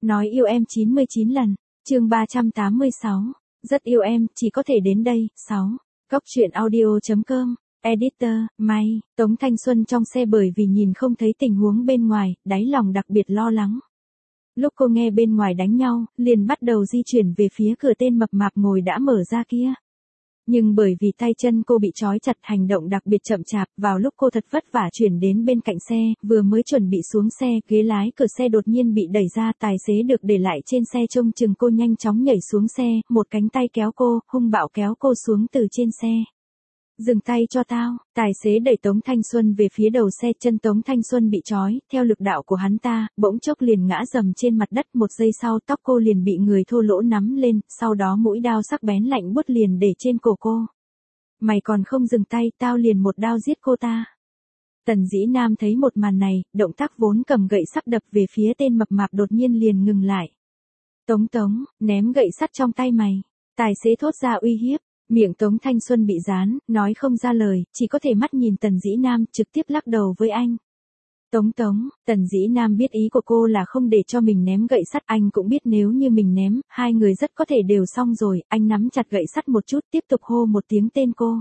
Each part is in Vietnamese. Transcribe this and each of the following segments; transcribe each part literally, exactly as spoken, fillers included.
Nói yêu em chín mươi chín lần. Chương ba trăm tám mươi sáu. Rất yêu em, chỉ có thể đến đây. sáu. Cốc truyện audio chấm com. Editor, May. Tống Thanh Xuân trong xe bởi vì nhìn không thấy tình huống bên ngoài, đáy lòng đặc biệt lo lắng. Lúc cô nghe bên ngoài đánh nhau, liền bắt đầu di chuyển về phía cửa tên mập mạp ngồi đã mở ra kia. Nhưng bởi vì tay chân cô bị trói chặt, hành động đặc biệt chậm chạp, vào lúc cô thật vất vả chuyển đến bên cạnh xe, vừa mới chuẩn bị xuống xe, ghế lái cửa xe đột nhiên bị đẩy ra, tài xế được để lại trên xe trông chừng cô nhanh chóng nhảy xuống xe, một cánh tay kéo cô, hung bạo kéo cô xuống từ trên xe. Dừng tay cho tao, tài xế đẩy Tống Thanh Xuân về phía đầu xe, chân Tống Thanh Xuân bị trói, theo lực đạo của hắn ta, bỗng chốc liền ngã rầm trên mặt đất, một giây sau tóc cô liền bị người thô lỗ nắm lên, sau đó mũi đao sắc bén lạnh buốt liền để trên cổ cô. Mày còn không dừng tay, tao liền một đao giết cô ta. Tần Dĩ Nam thấy một màn này, động tác vốn cầm gậy sắt đập về phía tên mập mạp đột nhiên liền ngừng lại. Tống Tống, ném gậy sắt trong tay mày. Tài xế thốt ra uy hiếp. Miệng Tống Thanh Xuân bị dán, nói không ra lời, chỉ có thể mắt nhìn Tần Dĩ Nam, trực tiếp lắc đầu với anh. Tống Tống, Tần Dĩ Nam biết ý của cô là không để cho mình ném gậy sắt, anh cũng biết nếu như mình ném, hai người rất có thể đều xong rồi, anh nắm chặt gậy sắt một chút, tiếp tục hô một tiếng tên cô.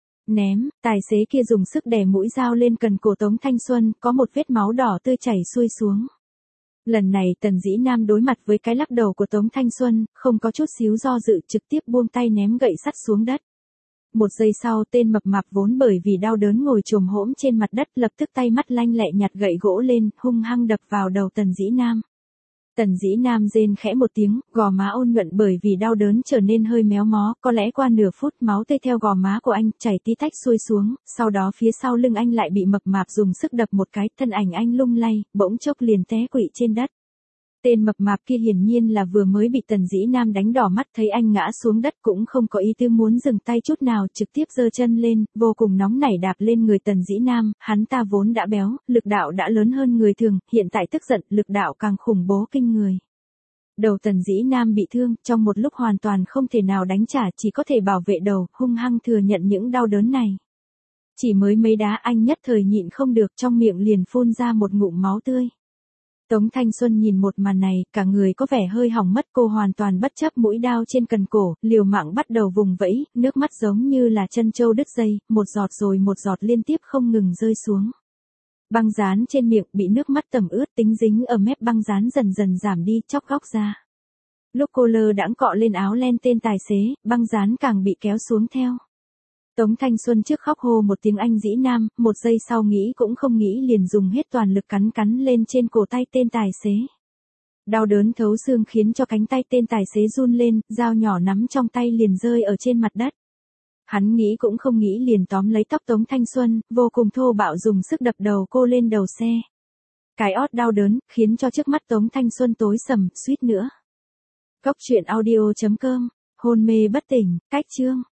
Ném, tài xế kia dùng sức đè mũi dao lên cần cổ Tống Thanh Xuân, có một vết máu đỏ tươi chảy xuôi xuống. Lần này Tần Dĩ Nam đối mặt với cái lắc đầu của Tống Thanh Xuân, không có chút xíu do dự, trực tiếp buông tay ném gậy sắt xuống đất. Một giây sau tên mập mạp vốn bởi vì đau đớn ngồi chồm hổm trên mặt đất, lập tức tay mắt lanh lẹ nhặt gậy gỗ lên, hung hăng đập vào đầu Tần Dĩ Nam. Tần Dĩ Nam rên khẽ một tiếng, gò má ôn nhuận bởi vì đau đớn trở nên hơi méo mó, có lẽ qua nửa phút máu tươi theo gò má của anh chảy tí tách xuôi xuống, sau đó phía sau lưng anh lại bị mập mạp dùng sức đập một cái, thân ảnh anh lung lay, bỗng chốc liền té quỵ trên đất. Tên mập mạp kia hiển nhiên là vừa mới bị Tần Dĩ Nam đánh đỏ mắt, thấy anh ngã xuống đất cũng không có ý tư muốn dừng tay chút nào, trực tiếp giơ chân lên, vô cùng nóng nảy đạp lên người Tần Dĩ Nam, hắn ta vốn đã béo, lực đạo đã lớn hơn người thường, hiện tại tức giận, lực đạo càng khủng bố kinh người. Đầu Tần Dĩ Nam bị thương, trong một lúc hoàn toàn không thể nào đánh trả, chỉ có thể bảo vệ đầu, hung hăng thừa nhận những đau đớn này. Chỉ mới mấy đá anh nhất thời nhịn không được, trong miệng liền phun ra một ngụm máu tươi. Tống Thanh Xuân nhìn một màn này, cả người có vẻ hơi hỏng mất, cô hoàn toàn bất chấp mũi đao trên cần cổ, liều mạng bắt đầu vùng vẫy, nước mắt giống như là chân trâu đứt dây, một giọt rồi một giọt liên tiếp không ngừng rơi xuống. Băng dán trên miệng bị nước mắt tẩm ướt, tính dính ở mép băng dán dần dần giảm đi, chóc góc ra. Lúc cô lơ đãng cọ lên áo len tên tài xế, băng dán càng bị kéo xuống theo. Tống Thanh Xuân trước khóc hô một tiếng anh Dĩ Nam, một giây sau nghĩ cũng không nghĩ liền dùng hết toàn lực cắn cắn lên trên cổ tay tên tài xế. Đau đớn thấu xương khiến cho cánh tay tên tài xế run lên, dao nhỏ nắm trong tay liền rơi ở trên mặt đất. Hắn nghĩ cũng không nghĩ liền tóm lấy tóc Tống Thanh Xuân, vô cùng thô bạo dùng sức đập đầu cô lên đầu xe. Cái ót đau đớn, khiến cho trước mắt Tống Thanh Xuân tối sầm, suýt nữa. Cốc truyện audio chấm com, hôn mê bất tỉnh, cách chương.